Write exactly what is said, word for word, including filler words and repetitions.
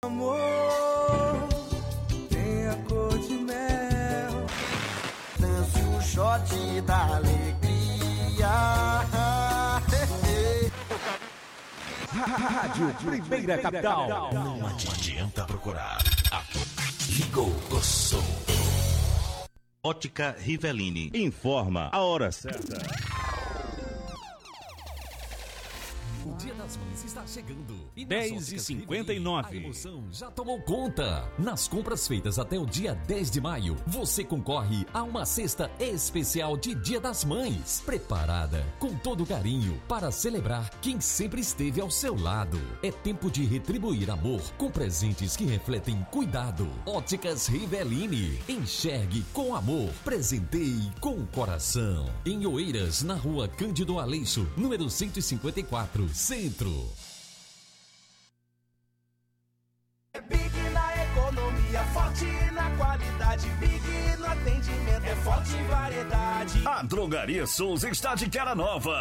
Amor, tem a cor de mel. Dance um shot da alegria. Rádio Primeira Capital. Não adianta procurar. Ligou o som. Ótica Rivelini informa a hora certa. O Dia das Mães está chegando. E dez e cinquenta e nove. A emoção já tomou conta. Nas compras feitas até o dia dez de maio, você concorre a uma cesta especial de Dia das Mães, preparada com todo carinho para celebrar quem sempre esteve ao seu lado. É tempo de retribuir amor com presentes que refletem cuidado. Óticas Rivelini. Enxergue com amor. Presenteie com o coração. Em Oeiras, na rua Cândido Aleixo, número cento e cinquenta e quatro, Centro. É Big na economia, forte na qualidade. Big no atendimento, é forte em variedade. A Drogaria Souza está de cara nova.